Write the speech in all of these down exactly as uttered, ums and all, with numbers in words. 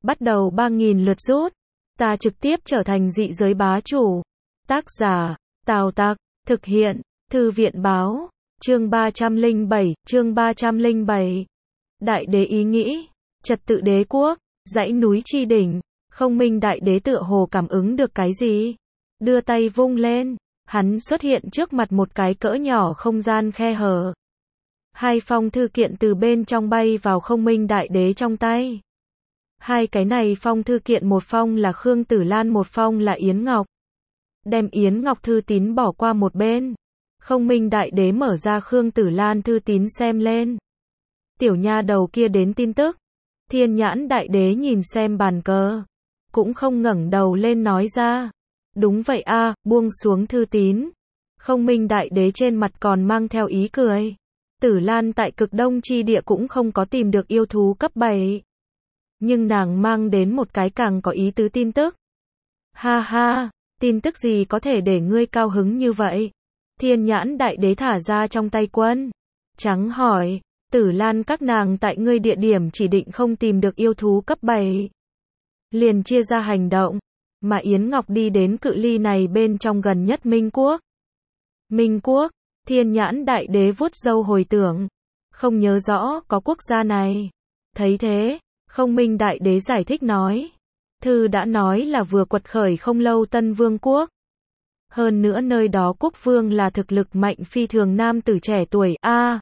bắt đầu ba nghìn lượt rút. Ta trực tiếp trở thành dị giới bá chủ. Tác giả, Tào Tặc, thực hiện, Thư viện báo, chương ba trăm lẻ bảy, chương ba trăm lẻ bảy. Đại đế ý nghĩ, trật tự đế quốc, dãy núi chi đỉnh, Không Minh đại đế tựa hồ cảm ứng được cái gì. Đưa tay vung lên, hắn xuất hiện trước mặt một cái cỡ nhỏ không gian khe hở. Hai phong thư kiện từ bên trong bay vào Không Minh đại đế trong tay. Hai cái này phong thư kiện, một phong là Khương Tử Lan, một phong là Yến Ngọc. Đem Yến Ngọc thư tín bỏ qua một bên. Không Minh đại đế mở ra Khương Tử Lan thư tín xem lên. Tiểu nha đầu kia đến tin tức. Thiên Nhãn đại đế nhìn xem bàn cờ, cũng không ngẩng đầu lên nói ra. Đúng vậy a, buông xuống thư tín. Không Minh đại đế trên mặt còn mang theo ý cười. Tử Lan tại cực đông chi địa cũng không có tìm được yêu thú cấp bảy. Nhưng nàng mang đến một cái càng có ý tứ tin tức. Ha ha, tin tức gì có thể để ngươi cao hứng như vậy? Thiên Nhãn đại đế thả ra trong tay quân. Trắng hỏi, Tử Lan các nàng tại ngươi địa điểm chỉ định không tìm được yêu thú cấp bảy. Liền chia ra hành động, mà Yến Ngọc đi đến cự ly này bên trong gần nhất Minh Quốc. Minh Quốc, Thiên Nhãn đại đế vuốt râu hồi tưởng. Không nhớ rõ có quốc gia này. Thấy thế, Không Minh đại đế giải thích nói. Thư đã nói là vừa quật khởi không lâu Tân Vương quốc. Hơn nữa nơi đó quốc vương là thực lực mạnh phi thường nam tử trẻ tuổi. A, à,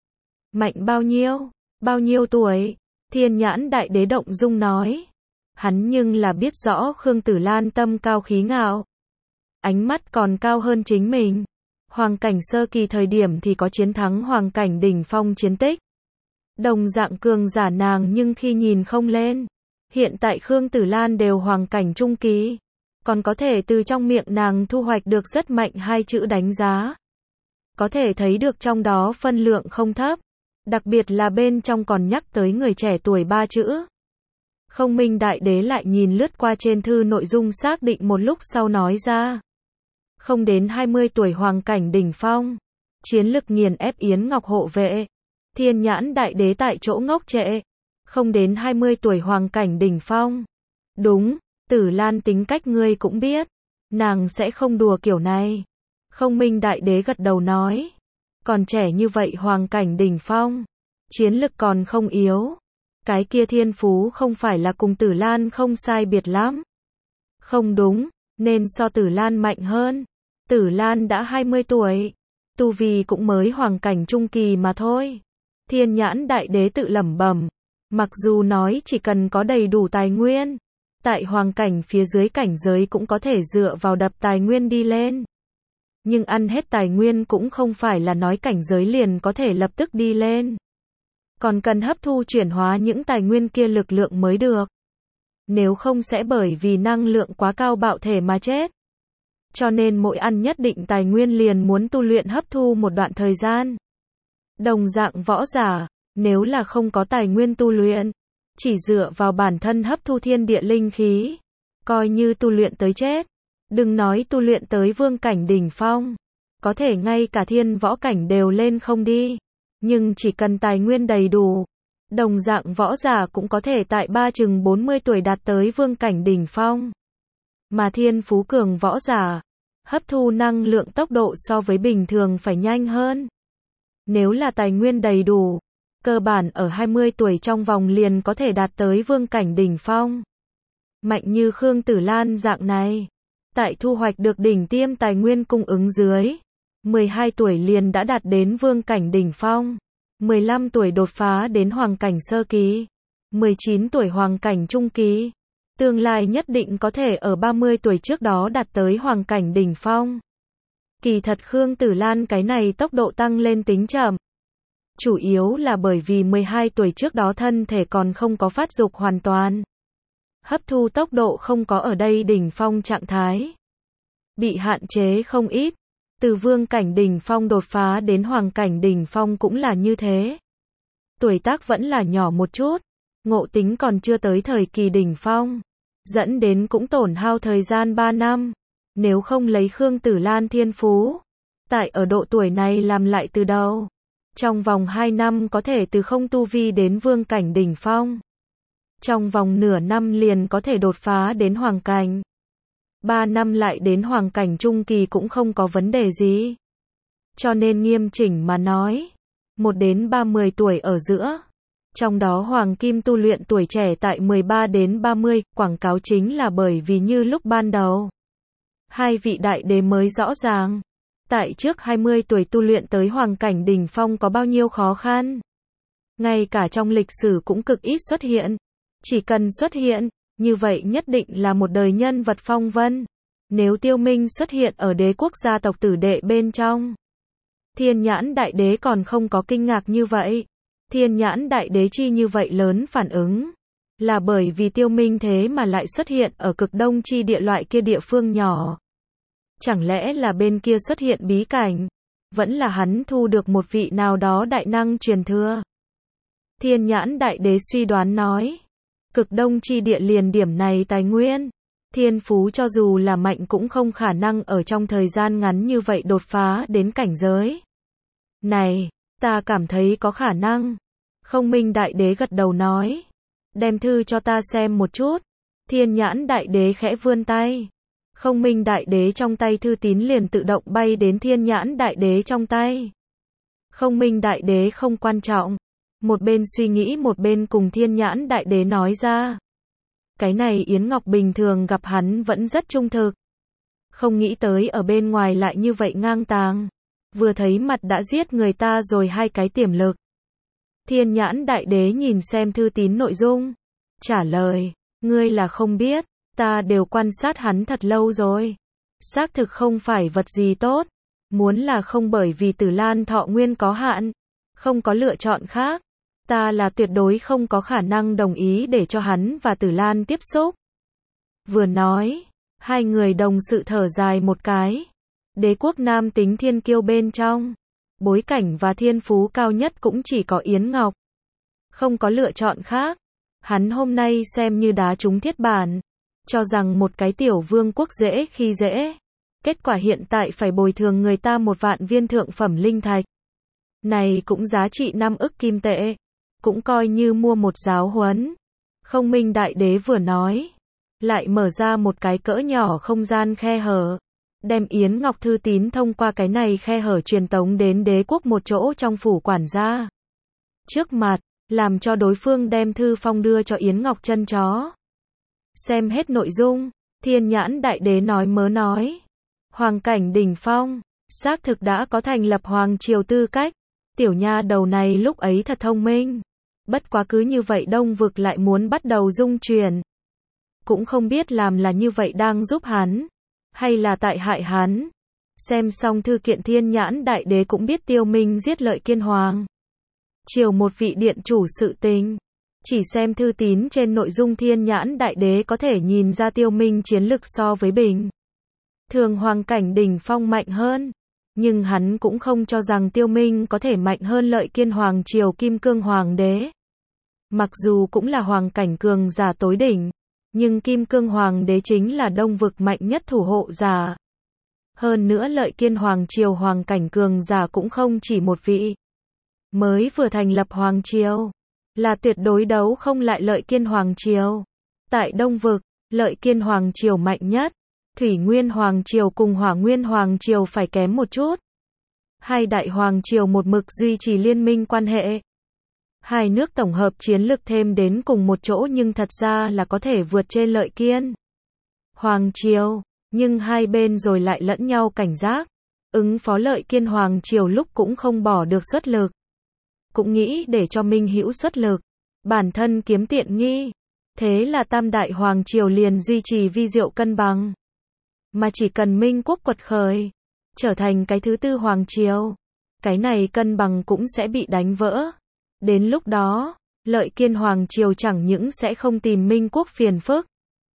mạnh bao nhiêu? Bao nhiêu tuổi? Thiên Nhãn đại đế động dung nói. Hắn nhưng là biết rõ Khương Tử Lan tâm cao khí ngạo. Ánh mắt còn cao hơn chính mình. Hoàng cảnh sơ kỳ thời điểm thì có chiến thắng hoàng cảnh đỉnh phong chiến tích. Đồng dạng cường giả nàng nhưng khi nhìn không lên. Hiện tại Khương Tử Lan đều hoàng cảnh trung kỳ. Còn có thể từ trong miệng nàng thu hoạch được rất mạnh hai chữ đánh giá. Có thể thấy được trong đó phân lượng không thấp. Đặc biệt là bên trong còn nhắc tới người trẻ tuổi ba chữ. Không Minh đại đế lại nhìn lướt qua trên thư nội dung xác định một lúc sau nói ra. Không đến hai mươi tuổi hoàng cảnh đỉnh phong. Chiến lực nghiền ép Yến Ngọc hộ vệ. Thiên Nhãn đại đế tại chỗ ngốc trệ. Không đến hai mươi tuổi hoàng cảnh đỉnh phong. Đúng, Tử Lan tính cách ngươi cũng biết. Nàng sẽ không đùa kiểu này. Không Minh đại đế gật đầu nói. Còn trẻ như vậy hoàng cảnh đỉnh phong. Chiến lực còn không yếu. Cái kia thiên phú không phải là cùng Tử Lan không sai biệt lắm. Không đúng, nên so Tử Lan mạnh hơn. Tử Lan đã hai mươi tuổi. Tu vi cũng mới hoàng cảnh trung kỳ mà thôi. Thiên Nhãn đại đế tự lẩm bẩm. Mặc dù nói chỉ cần có đầy đủ tài nguyên. Tại hoàng cảnh phía dưới cảnh giới cũng có thể dựa vào đập tài nguyên đi lên. Nhưng ăn hết tài nguyên cũng không phải là nói cảnh giới liền có thể lập tức đi lên. Còn cần hấp thu chuyển hóa những tài nguyên kia lực lượng mới được. Nếu không sẽ bởi vì năng lượng quá cao bạo thể mà chết. Cho nên mỗi ăn nhất định tài nguyên liền muốn tu luyện hấp thu một đoạn thời gian. Đồng dạng võ giả, nếu là không có tài nguyên tu luyện, chỉ dựa vào bản thân hấp thu thiên địa linh khí, coi như tu luyện tới chết. Đừng nói tu luyện tới vương cảnh đỉnh phong, có thể ngay cả thiên võ cảnh đều lên không đi. Nhưng chỉ cần tài nguyên đầy đủ, đồng dạng võ giả cũng có thể tại ba chừng bốn mươi tuổi đạt tới vương cảnh đỉnh phong. Mà thiên phú cường võ giả, hấp thu năng lượng tốc độ so với bình thường phải nhanh hơn. Nếu là tài nguyên đầy đủ, cơ bản ở hai mươi tuổi trong vòng liền có thể đạt tới vương cảnh đỉnh phong. Mạnh như Khương Tử Lan dạng này, tại thu hoạch được đỉnh tiêm tài nguyên cung ứng dưới, mười hai tuổi liền đã đạt đến vương cảnh đỉnh phong, mười lăm tuổi đột phá đến hoàng cảnh sơ kỳ, mười chín tuổi hoàng cảnh trung kỳ, tương lai nhất định có thể ở ba mươi tuổi trước đó đạt tới hoàng cảnh đỉnh phong. Kỳ thật Khương Tử Lan cái này tốc độ tăng lên tính chậm. Chủ yếu là bởi vì mười hai tuổi trước đó thân thể còn không có phát dục hoàn toàn. Hấp thu tốc độ không có ở đây đỉnh phong trạng thái. Bị hạn chế không ít. Từ vương cảnh đỉnh phong đột phá đến hoàng cảnh đỉnh phong cũng là như thế. Tuổi tác vẫn là nhỏ một chút. Ngộ tính còn chưa tới thời kỳ đỉnh phong. Dẫn đến cũng tổn hao thời gian ba năm. Nếu không lấy Khương Tử Lan thiên phú. Tại ở độ tuổi này làm lại từ đầu. Trong vòng hai năm có thể từ không tu vi đến vương cảnh đỉnh phong. Trong vòng nửa năm liền có thể đột phá đến hoàng cảnh. Ba năm lại đến hoàng cảnh trung kỳ cũng không có vấn đề gì. Cho nên nghiêm chỉnh mà nói, một đến ba mươi tuổi ở giữa. Trong đó hoàng kim tu luyện tuổi trẻ tại mười ba đến ba mươi, quảng cáo chính là bởi vì như lúc ban đầu. Hai vị đại đế mới rõ ràng. Tại trước hai mươi tuổi tu luyện tới hoàng cảnh đỉnh phong có bao nhiêu khó khăn. Ngay cả trong lịch sử cũng cực ít xuất hiện. Chỉ cần xuất hiện, như vậy nhất định là một đời nhân vật phong vân. Nếu Tiêu Minh xuất hiện ở đế quốc gia tộc tử đệ bên trong, Thiên Nhãn Đại Đế còn không có kinh ngạc như vậy. Thiên Nhãn Đại Đế chi như vậy lớn phản ứng, là bởi vì Tiêu Minh thế mà lại xuất hiện ở cực đông chi địa loại kia địa phương nhỏ. Chẳng lẽ là bên kia xuất hiện bí cảnh, vẫn là hắn thu được một vị nào đó đại năng truyền thừa. Thiên Nhãn Đại Đế suy đoán nói, cực đông chi địa liền điểm này tài nguyên, thiên phú cho dù là mạnh cũng không khả năng ở trong thời gian ngắn như vậy đột phá đến cảnh giới. Này, ta cảm thấy có khả năng. Không Minh Đại Đế gật đầu nói, đem thư cho ta xem một chút. Thiên Nhãn Đại Đế khẽ vươn tay. Không Minh Đại Đế trong tay thư tín liền tự động bay đến Thiên Nhãn Đại Đế trong tay. Không Minh Đại Đế không quan trọng. Một bên suy nghĩ một bên cùng Thiên Nhãn Đại Đế nói ra. Cái này Yến Ngọc bình thường gặp hắn vẫn rất trung thực. Không nghĩ tới ở bên ngoài lại như vậy ngang tàng. Vừa thấy mặt đã giết người ta rồi hai cái tiềm lực. Thiên Nhãn Đại Đế nhìn xem thư tín nội dung. Trả lời, ngươi là không biết, ta đều quan sát hắn thật lâu rồi. Xác thực không phải vật gì tốt. Muốn là không bởi vì Tử Lan thọ nguyên có hạn, không có lựa chọn khác. Ta là tuyệt đối không có khả năng đồng ý để cho hắn và Tử Lan tiếp xúc. Vừa nói, hai người đồng sự thở dài một cái. Đế quốc nam tính thiên kiêu bên trong, bối cảnh và thiên phú cao nhất cũng chỉ có Yến Ngọc. Không có lựa chọn khác. Hắn hôm nay xem như đá trúng thiết bản, cho rằng một cái tiểu vương quốc dễ khi dễ. Kết quả hiện tại phải bồi thường người ta một vạn viên thượng phẩm linh thạch. Này cũng giá trị năm ức kim tệ. Cũng coi như mua một giáo huấn. Không Minh Đại Đế vừa nói, lại mở ra một cái cỡ nhỏ không gian khe hở. Đem Yến Ngọc thư tín thông qua cái này khe hở truyền tống đến đế quốc một chỗ trong phủ quản gia. Trước mặt, làm cho đối phương đem thư phong đưa cho Yến Ngọc chân chó. Xem hết nội dung, Thiên Nhãn Đại Đế nói mớ nói. Hoàng cảnh đỉnh phong, xác thực đã có thành lập hoàng triều tư cách. Tiểu nha đầu này lúc ấy thật thông minh. Bất quá cứ như vậy Đông vực lại muốn bắt đầu dung chuyển. Cũng không biết làm là như vậy đang giúp hắn, hay là tại hại hắn. Xem xong thư kiện Thiên Nhãn Đại Đế cũng biết Tiêu Minh giết Lợi Kiên Hoàng. Chiều một vị điện chủ sự tình. Chỉ xem thư tín trên nội dung Thiên Nhãn Đại Đế có thể nhìn ra Tiêu Minh chiến lực so với bình thường hoàng cảnh đỉnh phong mạnh hơn. Nhưng hắn cũng không cho rằng Tiêu Minh có thể mạnh hơn Lợi Kiên Hoàng triều Kim Cương Hoàng đế. Mặc dù cũng là hoàng cảnh cường giả tối đỉnh, nhưng Kim Cương Hoàng đế chính là Đông vực mạnh nhất thủ hộ giả. Hơn nữa Lợi Kiên Hoàng triều hoàng cảnh cường giả cũng không chỉ một vị. Mới vừa thành lập hoàng triều, là tuyệt đối đấu không lại Lợi Kiên Hoàng triều. Tại Đông vực, Lợi Kiên Hoàng triều mạnh nhất. Thủy Nguyên Hoàng triều cùng Hỏa Nguyên Hoàng triều phải kém một chút. Hai đại hoàng triều một mực duy trì liên minh quan hệ. Hai nước tổng hợp chiến lực thêm đến cùng một chỗ nhưng thật ra là có thể vượt trên Lợi Kiên Hoàng triều, nhưng hai bên rồi lại lẫn nhau cảnh giác. Ứng phó Lợi Kiên Hoàng triều lúc cũng không bỏ được xuất lực. Cũng nghĩ để cho Minh Hữu xuất lực, bản thân kiếm tiện nghi. Thế là tam đại hoàng triều liền duy trì vi diệu cân bằng. Mà chỉ cần Minh quốc quật khởi, trở thành cái thứ tư hoàng triều, cái này cân bằng cũng sẽ bị đánh vỡ. Đến lúc đó, Lợi Kiên Hoàng triều chẳng những sẽ không tìm Minh quốc phiền phức,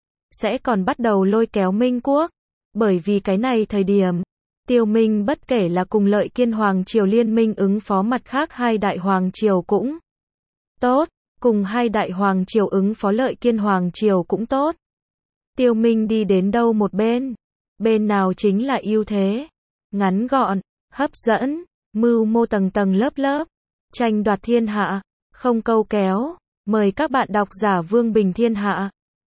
sẽ còn bắt đầu lôi kéo Minh quốc. Bởi vì cái này thời điểm, Tiêu Minh bất kể là cùng Lợi Kiên Hoàng triều liên minh ứng phó mặt khác hai đại hoàng triều cũng tốt, cùng hai đại hoàng triều ứng phó Lợi Kiên Hoàng triều cũng tốt. Tiêu Minh đi đến đâu một bên, bên nào chính là ưu thế. Ngắn gọn, hấp dẫn, mưu mô tầng tầng lớp lớp, tranh đoạt thiên hạ, không câu kéo. Mời các bạn đọc giả Vương Bình Thiên Hạ.